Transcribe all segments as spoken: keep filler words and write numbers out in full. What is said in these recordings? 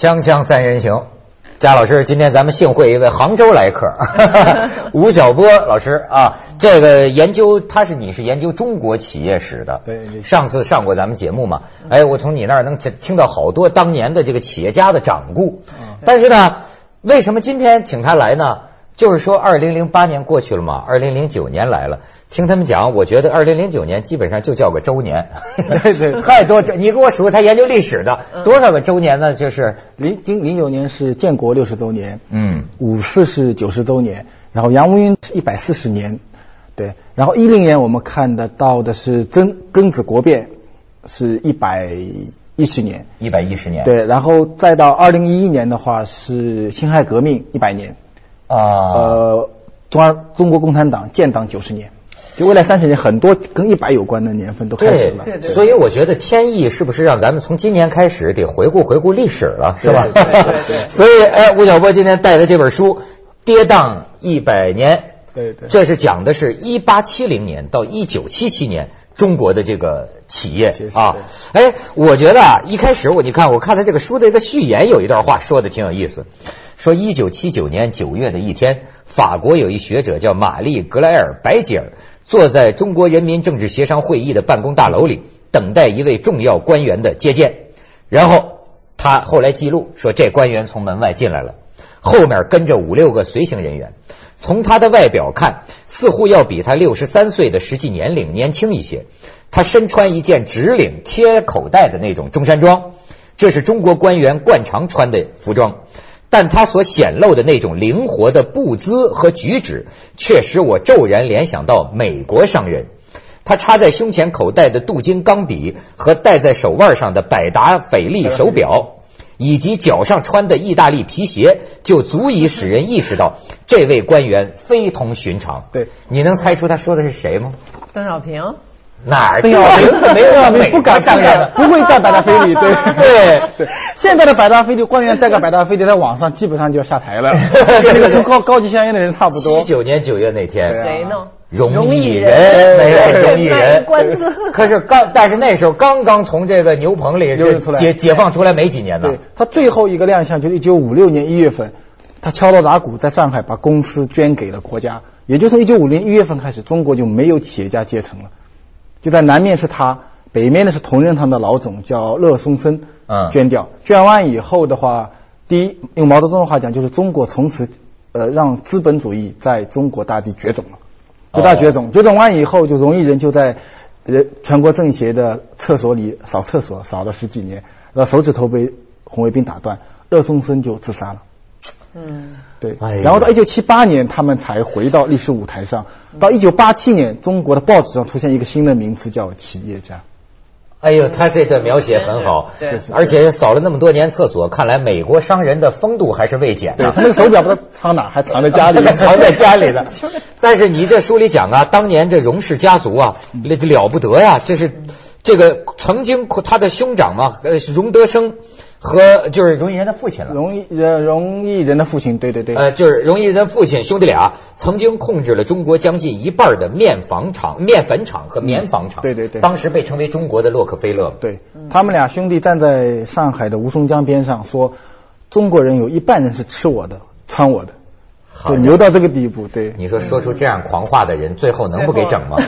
锵锵三人行，贾老师，今天咱们幸会一位杭州来客，吴晓波老师啊。这个研究他是你是研究中国企业史的， 对， 上次上过咱们节目嘛？哎，我从你那儿能听到好多当年的这个企业家的掌故。但是呢，为什么今天请他来呢？就是说，二零零八年过去了嘛，二零零九年来了。听他们讲，我觉得二零零九年基本上就叫个周年， 对对， 太多。你给我数，他研究历史的多少个周年呢？就是零今零九年是建国六十周年， 嗯， 五四是九十周年，然后洋务运一百四十年，对，然后一零年我们看得到的是庚庚子国变，是一百一十年， 一百一十年， 对，然后再到二零一一年的话是辛亥革命一百年。 啊， 呃，中央中国共产党建党九十年，就未来三十年，很多跟一百有关的年份都开始了。 对对对。所以我觉得天意是不是让咱们从今年开始得回顾回顾历史了，是吧？ 对对对对。 所以，哎，吴晓波今天带的这本书《跌宕一百年》， 对对， 这是讲的是一八七零年到一九七七年中国的这个企业啊。哎，我觉得啊，一开始我你看，我看他这个书的一个序言有一段话说的挺有意思。说一九七九年九月的一天，法国有一学者叫玛丽·格莱尔·白吉尔，坐在中国人民政治协商会议的办公大楼里，等待一位重要官员的接见。然后他后来记录说，这官员从门外进来了，后面跟着五六个随行人员。从他的外表看，似乎要比他六十三岁的实际年龄年轻一些。他身穿一件直领贴口袋的那种中山装，这是中国官员惯常穿的服装。但他所显露的那种灵活的步姿和举止，却使我骤然联想到美国商人。他插在胸前口袋的镀金钢笔和戴在手腕上的百达翡丽手表，以及脚上穿的意大利皮鞋，就足以使人意识到这位官员非同寻常。 对， 你能猜出他说的是谁吗？ 邓小平。 哪儿？邓小平没有上美不敢上任，不会戴百达翡丽。对对对，现在的百达翡丽官员戴个百达翡丽，在网上基本上就要下台了，跟那个抽高高级香烟的人差不多。 七九年九月那天， 谁呢？ 荣毅人，没人荣毅人。 官子。 可是刚，但是那时候刚刚从这个牛棚里解解放出来没几年呢。 对，他最后一个亮相就是一九五六年一月份，他敲锣打鼓在上海把公司捐给了国家，也就从一九五零一月份开始，中国就没有企业家阶层了。就在南面是他，北面呢是同仁堂的老总叫乐松生，嗯，捐掉，捐完以后的话，第一用毛泽东的话讲，就是中国从此呃让资本主义在中国大地绝种了，就大绝种，绝种完以后，就荣毅人就在呃全国政协的厕所里扫厕所，扫了十几年，然后手指头被红卫兵打断，乐松生就自杀了。嗯，对，然后到一九七八年，他们才回到历史舞台上。到一九八七年，中国的报纸上出现一个新的名词，叫企业家。 哎呦，他这段描写很好， 对， 而且扫了那么多年厕所，看来美国商人的风度还是未减的。 对，他那个手表不知道藏哪，还藏在家里， 藏在家里的。但是你这书里讲啊，当年这荣氏家族啊，了了不得呀，这是这个曾经他的兄长嘛，呃，荣德生。和就是荣毅人的父亲了， 荣毅人荣毅人的父亲，对对对， 呃，就是荣毅人的父亲兄弟俩曾经控制了中国将近一半的面纺厂、面粉厂和棉纺厂， 嗯、对对对， 当时被称为中国的洛克菲勒。 对，他们俩兄弟站在上海的吴淞江边上说，中国人有一半人是吃我的、穿我的。就牛到这个地步，对。 你说说出这样狂话的人，最后能不给整吗？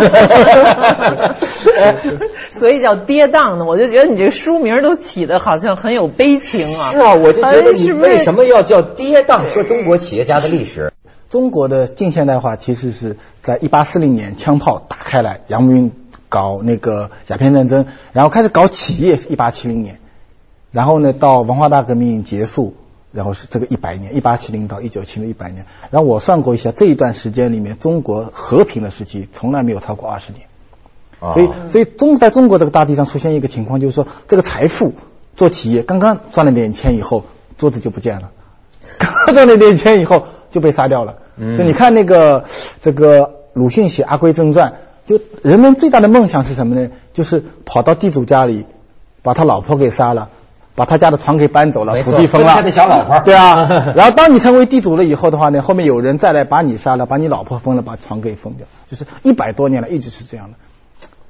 所以叫跌宕呢，我就觉得你这个书名都起的好像很有悲情啊。 是啊，我就觉得你为什么要叫跌宕？说中国企业家的历史。 中国的近现代化其实是在一八四零年枪炮打开来，洋务运搞那个鸦片战争，然后开始搞企业是一八七零年，然后呢到文化大革命结束。然后是这个一百年，一八七零到一九七零一百年。然后我算过一下，这一段时间里面，中国和平的时期从来没有超过二十年。哦、所以，所以中在中国这个大地上出现一个情况，就是说，这个财富做企业刚刚赚了点钱以后，桌子就不见了；刚刚赚了点钱以后就被杀掉了。嗯，就你看那个这个鲁迅写《阿圭正传》，就人们最大的梦想是什么呢？就是跑到地主家里，把他老婆给杀了。把他家的床给搬走了，土地封了， 他的小老婆。 对啊，然后当你成为地主了以后的话呢，后面有人再来把你杀了，把你老婆封了，把床给封掉，就是一百多年了一直是这样的。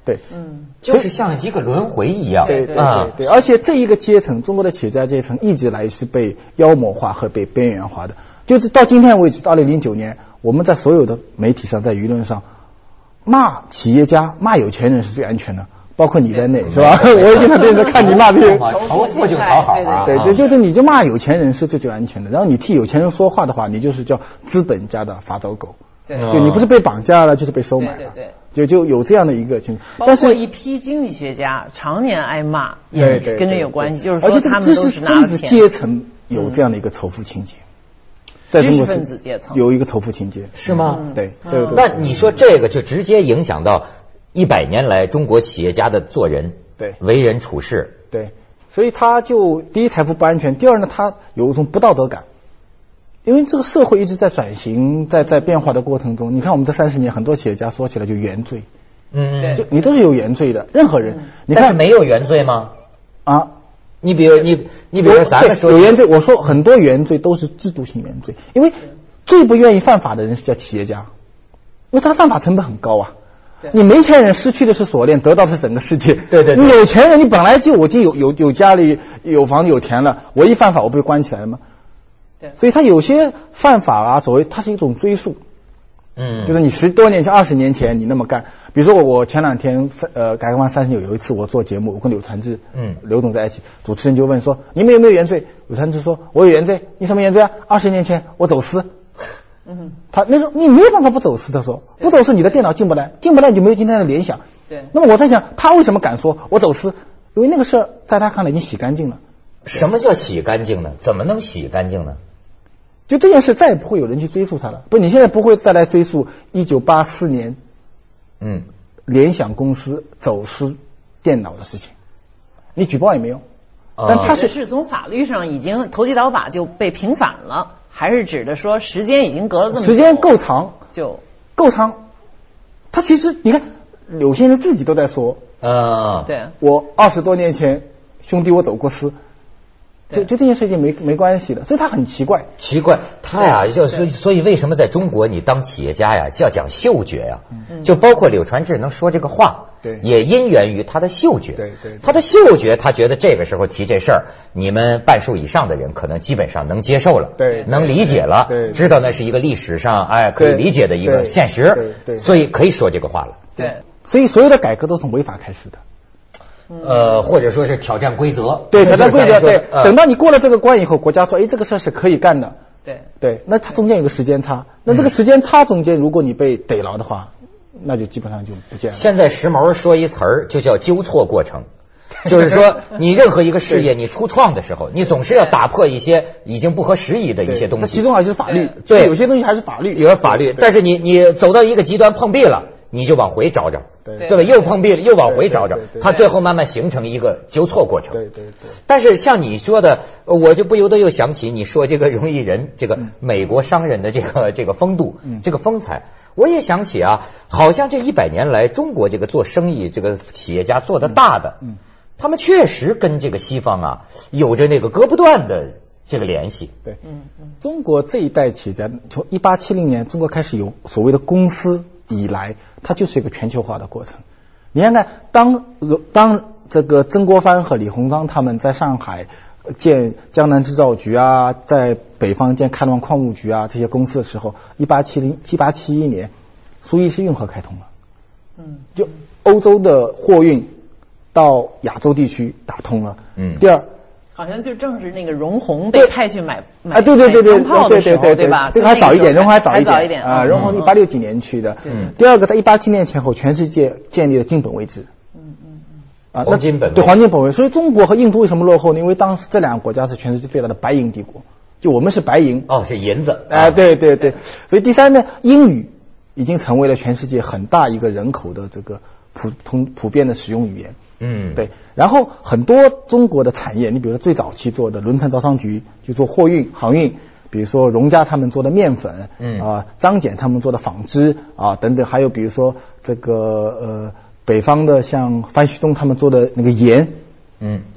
对， 嗯， 就是像一个轮回一样。 对对对对，而且这一个阶层，中国的企业家阶层一直来是被妖魔化和被边缘化的。就是到今天为止，到二零零九年，我们在所有的媒体上，在舆论上骂企业家、骂有钱人是最安全的，包括你在内，是吧？我也经常电视看你骂这些， 仇富就讨好啊。 对对，就是你就骂有钱人是最最安全的，然后你替有钱人说话的话，你就是叫资本家的发走狗。 对， 就你不是被绑架了，就是被收买了。 对对对。 就就有这样的一个情况， 包括一批经济学家常年挨骂，也跟这有关系，就是说他们都是拿了钱。 知识分子阶层有这样的一个仇富情节，在中国知识分子阶层有一个仇富情节， 是吗？ 对对。 那你说这个就直接影响到一百年来中国企业家的做人， 对， 为人处事， 对，所以他就第一财富不安全，第二呢，他有一种不道德感。因为这个社会一直在转型，在在变化的过程中，你看我们这三十年，很多企业家说起来就原罪， 嗯， 就你都是有原罪的，任何人，你看没有原罪吗？ 啊， 你比如你你比如咱们说有原罪，我说很多原罪都是制度性原罪，因为最不愿意犯法的人是叫企业家，因为他犯法成本很高啊。你没钱人失去的是锁链，得到的是整个世界。 对对， 你有钱人，你本来就我就有有有家里有房子有田了，我一犯法我不被关起来了吗？ 对， 所以他有些犯法啊，所谓它是一种追溯， 嗯， 就是你十多年前、二十年前你那么干，比如说我我前两天呃改革开放三十年有一次我做节目，我跟柳传志嗯刘总在一起，主持人就问说你们有没有原罪？柳传志说我有原罪，你什么原罪啊？二十年前我走私，嗯，他那时候你没有办法不走私的说，不走私你的电脑进不来，进不来你就没有今天的联想。 对， 那么我在想他为什么敢说我走私？因为那个事儿在他看来已经洗干净了。 什么叫洗干净呢？怎么能洗干净呢？ 就这件事再也不会有人去追溯它了。不，你现在不会再来追溯一九八四年，嗯，联想公司走私电脑的事情，你举报也没用。但他是是从法律上已经投机倒把就被平反了，还是指的说时间已经隔了这么久， 时间够长就够长。他其实你看，有些人自己都在说， 啊， 对， 我二十多年前兄弟我走过私。就就这件事情没没关系的，所以他很奇怪。 奇怪，他呀，就所以所以为什么在中国你当企业家呀，就要讲嗅觉呀？嗯、就包括柳传志能说这个话， 对， 也因源于他的嗅觉。 对 对, 对， 他的嗅觉，他觉得这个时候提这事儿，你们半数以上的人可能基本上能接受了， 对， 能理解了， 对， 知道那是一个历史上哎可以理解的一个现实， 对 对, 对， 所以可以说这个话了。 对， 所以所有的改革都从违法开始的。 呃，或者说是挑战规则， 对，挑战规则，对。 呃、 等到你过了这个关以后，国家说，哎，这个事儿是可以干的， 对， 对。那它中间有个时间差，那这个时间差中间，如果你被逮牢的话，那就基本上就不见了。 现在时髦说一词儿，就叫纠错过程，就是说，你任何一个事业你初创的时候，你总是要打破一些已经不合时宜的一些东西。 它其中还是法律， 对， 有些东西还是法律， 有法律。但是你你走到一个极端碰壁了。你就往回找找， 对对吧？又碰壁了，又往回找找，它最后慢慢形成一个纠错过程。 对对对。 但是像你说的，我就不由得又想起你说这个荣毅仁，这个美国商人的这个这个风度，这个风采，我也想起啊，好像这一百年来，中国这个做生意，这个企业家做的大的，嗯，他们确实跟这个西方啊有着那个割不断的这个联系。 对，嗯嗯。中国这一代企业家，从一八七零年中国开始有所谓的公司以来，它就是一个全球化的过程。你看看，当当这个曾国藩和李鸿章他们在上海建江南制造局啊，在北方建开滦矿务局啊这些公司的时候，一八七零一八七一年，苏伊士运河开通了，嗯，就欧洲的货运到亚洲地区打通了，嗯。第二。 好像就正是那个荣闳被派去买买啊，对对对对对对对对吧？ 这个还早一点，荣闳还早一点啊，荣闳一八六几年去的。嗯。第二个，在一八七年前后，全世界建立了金本位制。 嗯嗯嗯。啊，黄金本位。 对，黄金本位。所以中国和印度为什么落后呢？因为当时这两个国家是全世界最大的白银帝国，就我们是白银。 哦，是银子。 哎，对对对。所以第三呢，英语已经成为了全世界很大一个人口的这个普通普遍的使用语言。嗯，对。然后很多中国的产业，你比如说最早期做的轮船招商局就做货运航运，比如说荣家他们做的面粉，嗯啊、呃，张謇他们做的纺织啊等等，还有比如说这个呃北方的像樊旭东他们做的那个盐，嗯，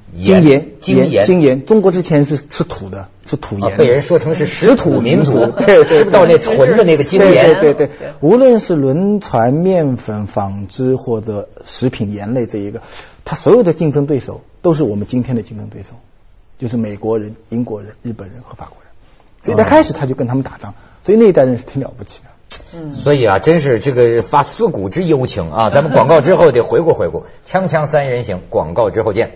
精盐， 精盐， 精盐。中国之前是吃土的，吃土盐、 啊，被人说成是食土民族， 对， 吃不到那纯的那个精盐。 对对 对, 对，无论是轮船、面粉、纺织或者食品盐类这一个，它所有的竞争对手都是我们今天的竞争对手，就是美国人、英国人、日本人和法国人。所以他开始他就跟他们打仗，所以那一代人是挺了不起的。 嗯，所以啊，真是这个发思古之幽情啊！咱们广告之后得回顾回顾，锵锵三人行，广告之后见。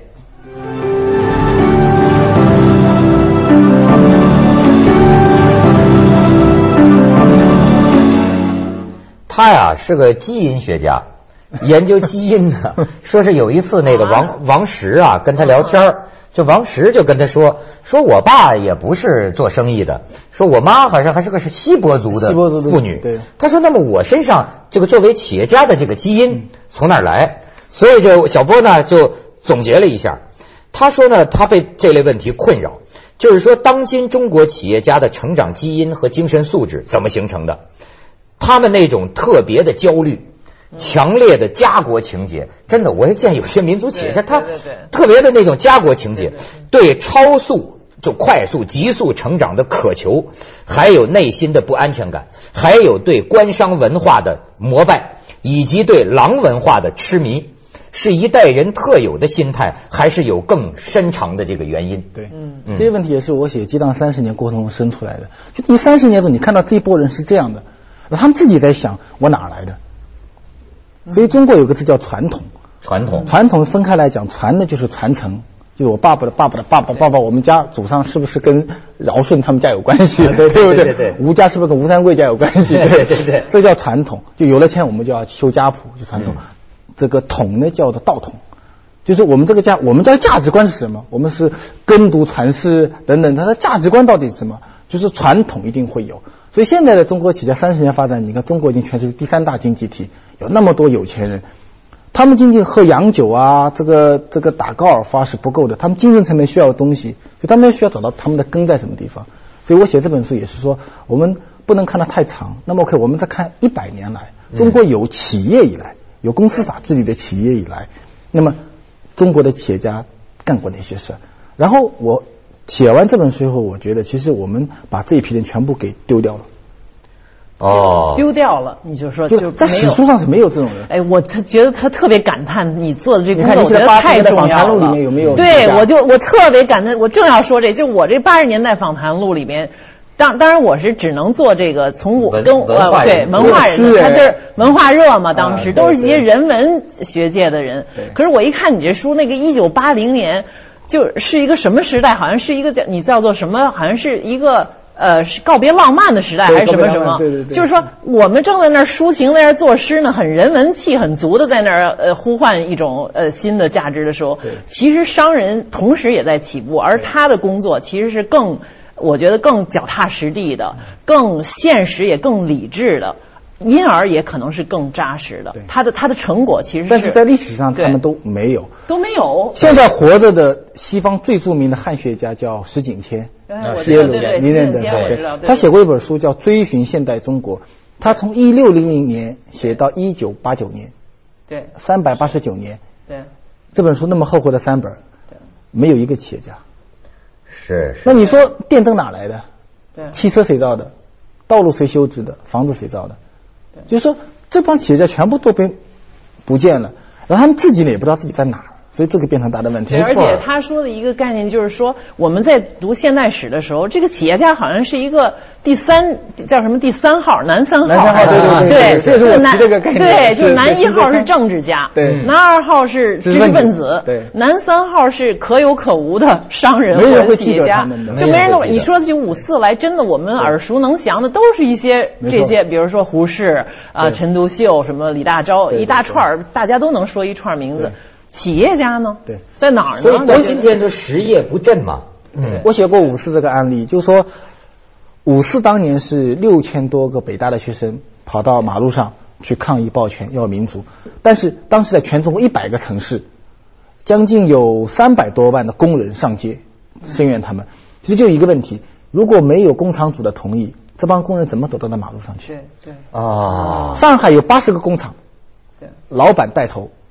他呀是个基因学家，研究基因的。说是有一次那个王王石啊跟他聊天，就王石就跟他说，说我爸也不是做生意的，说我妈好像还是个是锡伯族的妇女。 对， 他说那么我身上这个作为企业家的这个基因从哪儿来？所以就小波呢就总结了一下，他说呢他被这类问题困扰，就是说当今中国企业家的成长基因和精神素质怎么形成的？他们那种特别的焦虑，强烈的家国情节，真的，我是见有些民族企业家，他特别的那种家国情节，对超速就快速急速成长的渴求，还有内心的不安全感，还有对官商文化的膜拜，以及对狼文化的痴迷，是一代人特有的心态，还是有更深长的这个原因？ 对，嗯，这些问题也是我写《激荡三十年》过程中生出来的。就你三十年之后，你看到这一波人是这样的，他们自己在想我哪来的。所以中国有个字叫传统， 传统传统分开来讲，传的就是传承，就是我爸爸的爸爸的爸爸爸爸，我们家祖上是不是跟尧舜他们家有关系？ 对对不对对， 吴家是不是跟吴三桂家有关系？ 对对对对， 这叫传统。就有了钱，我们就要修家谱，就传统。这个统呢叫做道统，就是我们这个家，我们家的价值观是什么？我们是耕读传师等等，它的价值观到底是什么？就是传统一定会有。所以现在的中国企业三十年发展，你看中国已经全球第三大经济体，有那么多有钱人，他们仅仅喝洋酒啊，这个这个打高尔夫啊是不够的，他们精神层面需要的东西，就他们需要找到他们的根在什么地方。所以我写这本书也是说，我们不能看得太长。那么 OK， 我们再看一百年来，中国有企业以来，有公司法治理的企业以来，那么中国的企业家干过哪些事？然后我写完这本书以后，我觉得其实我们把这一批人全部给丢掉了。 哦， 丢掉了，你就说就在史书上是没有这种人。 哎，我他觉得他特别感叹你做的这个工作， 我觉得太重要了。 访谈录里面有没有？ 对，我就我特别感叹，我正要说这，就我这八十年代访谈录里面。当当然我是只能做这个，从我跟呃对文化人，他就是文化热嘛，当时都是一些人文学界的人。可是我一看你这书，那个一九八零年就是一个什么时代？好像是一个叫你叫做什么？好像是一个呃是告别浪漫的时代，还是什么什么？ 对对对。 就是说我们正在那儿抒情，在那儿作诗呢，很人文气很足的在那儿呃呼唤一种呃新的价值的时候，其实商人同时也在起步，而他的工作其实是更。我觉得更脚踏实地的，更现实也更理智的，因而也可能是更扎实的。他的他的成果其实是， 但是在历史上他们都没有， 都没有。 现在活着的西方最著名的汉学家叫石景谦， 耶鲁的， 您认得对？他写过一本书叫《追寻现代中国》，他从一六零零年写到一九八九年， 对， 三百八十九年， 对， 这本书那么厚厚的三本，没有一个企业家。 是，是那你说电灯哪来的？ 对， 汽车谁造的？道路谁修织的？房子谁造的？对，就是说这帮企业家全部都被不见了，然后他们自己呢也不知道自己在哪儿，所以这个变成大的问题。 对，而且他说的一个概念就是说，我们在读现代史的时候，这个企业家好像是一个第三叫什么第三号男三号， 男三号对对对， 对， 就是我提这个概念， 对，就是男一号是政治家， 对， 男二号是知识分子， 对， 男三号是可有可无的商人或者企业家，就没人都你说起五四来，真的我们耳熟能详的都是一些这些，比如说胡适啊、陈独秀、什么李大钊，一大串大家都能说一串名字。企业家呢？ 对， 在哪儿呢？ 所以到今天就实业不振嘛。 嗯，我写过五四这个案例，就是说五四当年是六千多个北大的学生跑到马路上去抗议暴权要民主，但是当时在全中国一百个城市，将近有三百多万的工人上街声援他们。其实就一个问题，如果没有工厂主的同意，这帮工人怎么走到那马路上去？ 对对啊， 上海有八十个工厂，对，老板带头。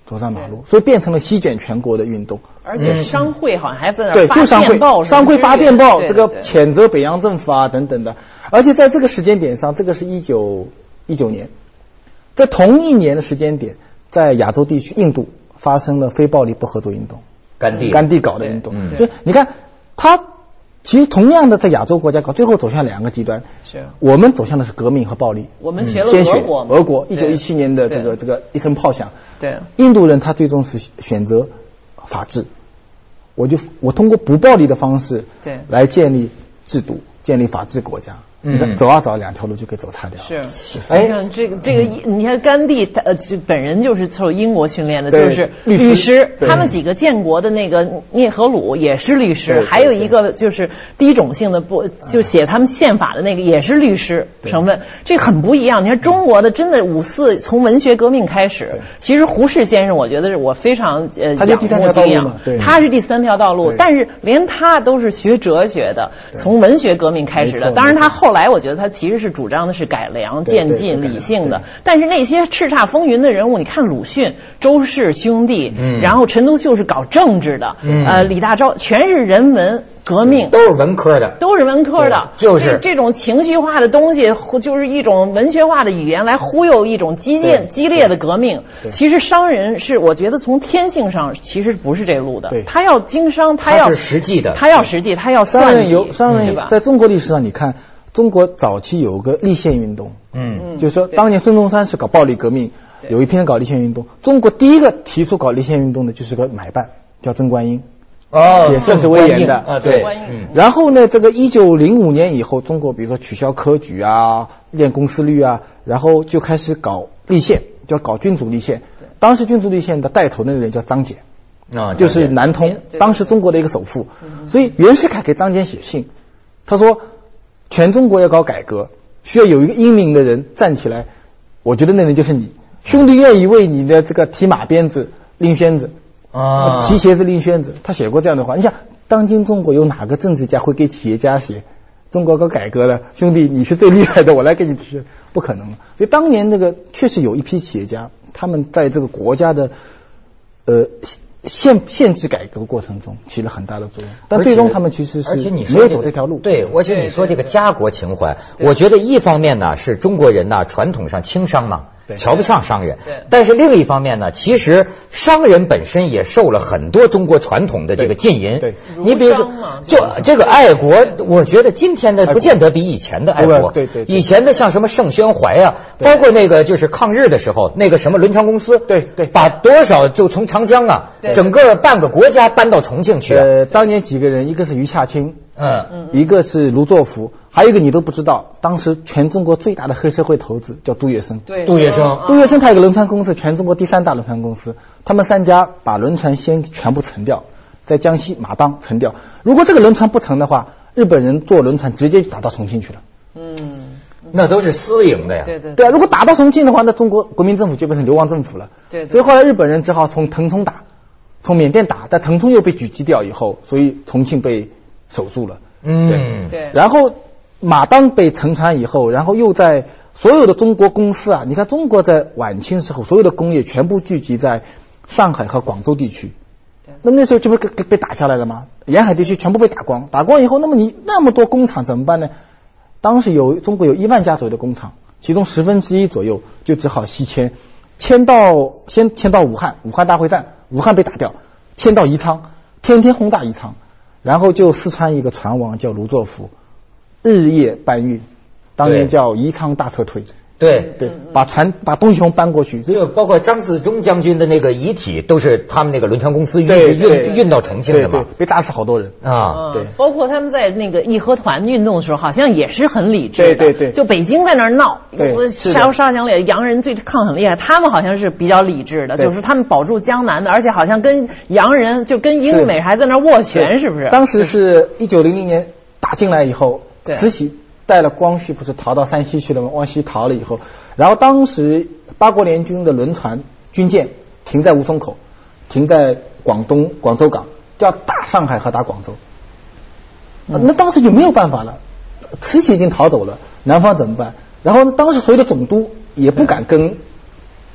走上马路，所以变成了席卷全国的运动。 而且商会好像还在那对，就商会，商会发电报，这个对对谴责北洋政府啊等等的。而且在这个时间点上，这个是一九一九年，在同一年的时间点，在亚洲地区，印度发生了非暴力不合作运动， 甘地甘地搞的运动。 嗯、 所以你看，他其实同样的在亚洲国家搞，最后走向两个极端。 是我们走向的是革命和暴力。 我们学了先选俄国， 俄国一九一七年的这个这个一声炮响。 对， 印度人他最终是选择法治。我就我通过不暴力的方式， 对， 来建立制度，建立法治国家。 嗯， 走啊走，两条路就可以走岔掉。 是，哎，你看这个这个，你看甘地他呃本人就是受英国训练的，就是律师。他们几个建国的那个聂赫鲁也是律师，还有一个就是低种姓的不就写他们宪法的那个也是律师成分，这很不一样。你看中国的真的五四从文学革命开始，其实胡适先生我觉得是我非常呃他就第三条道路嘛，对， 他是第三条道路，但是连他都是学哲学的，从文学革命开始的。当然他后来我觉得他其实是主张的是改良、渐进、理性的，但是那些叱咤风云的人物，你看鲁迅、周氏兄弟，嗯，然后陈独秀是搞政治的，嗯，呃，李大钊全是人文革命， 都是文科的， 都是文科的， 就是这种情绪化的东西，就是一种文学化的语言来忽悠一种激进、激烈的革命。其实商人是，我觉得从天性上其实不是这路的，他要经商，他要是实际的， 他要实际，他要算计。 商人有商人在中国历史上，你看。中国早期有个立宪运动，嗯，就是说当年孙中山是搞暴力革命，有一批人搞立宪运动。中国第一个提出搞立宪运动的就是个买办，叫曾观音， 哦， 也算是威严的啊，对。 嗯、然后呢，这个一九零五年以后，中国比如说取消科举啊，练公司律啊，然后就开始搞立宪，叫搞君主立宪。当时君主立宪的带头那个人叫张謇，啊，就是南通，当时中国的一个首富。所以袁世凯给张謇写信，他说。全中国要搞改革，需要有一个英明的人站起来，我觉得那人就是你，兄弟愿意为你的这个提马鞭子拎宣子啊，提鞋子拎宣子。他写过这样的话。你想，当今中国有哪个政治家会给企业家写中国搞改革的兄弟你是最厉害的，我来给你提？不可能。所以当年那个确实有一批企业家，他们在这个国家的呃限限制改革过程中起了很大的作用，但最终他们其实是而且你没有走这条路。 对，而且你说这个家国情怀，我觉得一方面呢是中国人呢传统上轻商嘛，瞧不上商人，但是另一方面呢，其实商人本身也受了很多中国传统的这个禁淫。 对， 你比如说，就这个爱国，我觉得今天的不见得比以前的爱国。 对对， 以前的像什么盛宣怀啊，包括那个就是抗日的时候，那个什么伦昌公司， 对对， 把多少就从长江啊，整个半个国家搬到重庆去。 呃，当年几个人，一个是余洽清， 嗯， 一个是卢作孚，还有一个你都不知道，当时全中国最大的黑社会头子叫杜月笙。 对， 杜月笙， 杜月笙他有个轮船公司，全中国第三大轮船公司。他们三家把轮船先全部沉掉，在江西马当沉掉。如果这个轮船不沉的话，日本人坐轮船直接就打到重庆去了。 嗯， 那都是私营的呀。 对对对啊，如果打到重庆的话，那中国国民政府就变成流亡政府了。 对， 所以后来日本人只好从腾冲打，从缅甸打，但腾冲又被狙击掉以后，所以重庆被守住了。 嗯， 对。 然后马当被沉船以后，然后又在所有的中国公司啊，你看中国在晚清时候所有的工业全部聚集在上海和广州地区，那么那时候就被被被打下来了吗？沿海地区全部被打光，打光以后，那么你那么多工厂怎么办呢？当时有中国有一万家左右的工厂，其中十分之一左右就只好西迁，迁到先迁到武汉，武汉大会战，武汉被打掉，迁到宜昌，天天轰炸宜昌，然后就四川一个船王叫卢作孚，日夜搬运，当年叫宜昌大撤退。 对对，把船把东西从搬过去， 就包括张自忠将军的那个遗体，都是他们那个轮船公司运运运到重庆的嘛， 对对，被打死好多人啊。 对，包括他们在那个义和团运动的时候，好像也是很理智的。 对对对， 就北京在那儿闹，杀杀抢掠，洋人最抗很厉害，他们好像是比较理智的，就是他们保住江南的，而且好像跟洋人就跟英美还在那儿斡旋，是不是？ 当时是一九零零年打进来以后，慈禧带了光绪不是逃到山西去了吗？往西逃了以后，然后当时八国联军的轮船军舰停在吴淞口，停在广东广州港，就要打上海和打广州。嗯、那当时就没有办法了，慈禧已经逃走了，南方怎么办？然后呢，当时所有的总督也不敢跟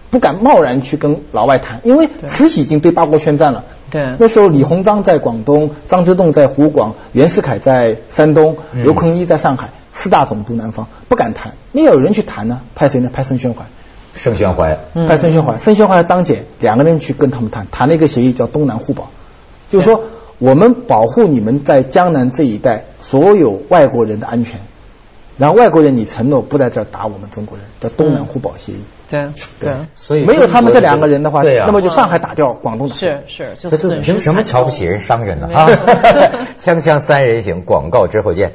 不敢贸然去跟老外谈，因为慈禧已经对八国宣战了。 对， 那时候李鸿章在广东，张之洞在湖广，袁世凯在山东，刘坤一在上海，四大总督南方，不敢谈。你有人去谈呢？派谁呢？派盛宣怀。 盛宣怀， 派盛宣怀，盛宣怀和张謇两个人去跟他们谈，谈了一个协议叫东南互保，就是说我们保护你们在江南这一带所有外国人的安全，然后外国人你承诺不在这儿打我们中国人，叫东南互保协议。 对对， 所以没有他们这两个人的话， 对啊， 那么就上海打掉，广东打掉。 是是，就凭什么瞧不起人商人呢？啊，锵锵三人行，广告之后见。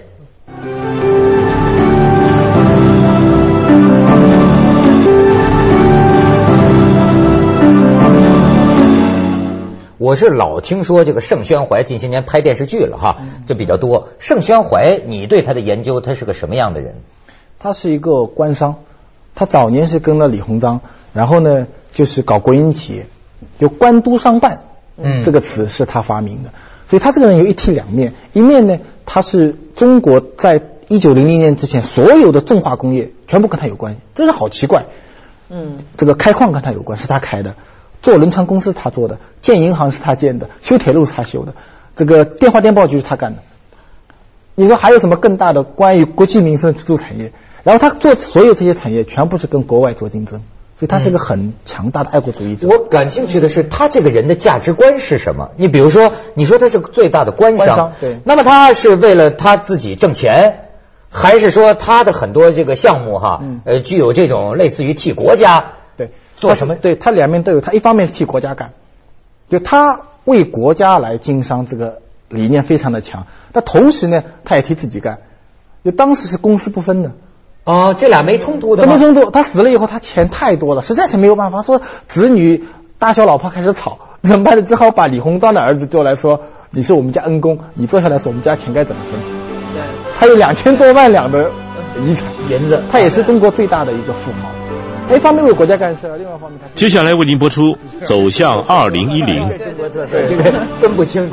我是老听说这个盛宣怀近些年拍电视剧了哈，就比较多。盛宣怀，你对他的研究，他是个什么样的人？ 他是一个官商，他早年是跟了李鸿章，然后呢就是搞国营企业，就官督商办，嗯，这个词是他发明的。所以他这个人有一体两面，一面呢他是中国在一九零零年之前所有的重化工业全部跟他有关系，真是好奇怪。嗯，这个开矿跟他有关，是他开的。做轮船公司他做的，建银行是他建的，修铁路是他修的，这个电话电报局是他干的。你说还有什么更大的关于国计民生的支柱产业？然后他做所有这些产业全部是跟国外做竞争，所以他是一个很强大的爱国主义者。 我感兴趣的是他这个人的价值观是什么？你比如说，你说他是最大的官商， 官商对， 那么他是为了他自己挣钱，还是说他的很多这个项目哈，嗯、呃，具有这种类似于替国家？ 对。 做什么？ 对，他两面都有，他一方面是替国家干，就他为国家来经商，这个理念非常的强。但同时呢，他也替自己干，就当时是公私不分的。 哦，这俩没冲突的吗？ 没冲突。他死了以后，他钱太多了，实在是没有办法，说子女大小老婆开始吵，怎么办呢？只好把李鸿章的儿子叫来说：“你是我们家恩公，你坐下来说我们家钱该怎么分。”对，他有两千多万两的遗产银子，他也是中国最大的一个富豪。一方面为国家干事，另外一方面他。 接下来为您播出《走向二零一零》。 中国特色，这个分不清。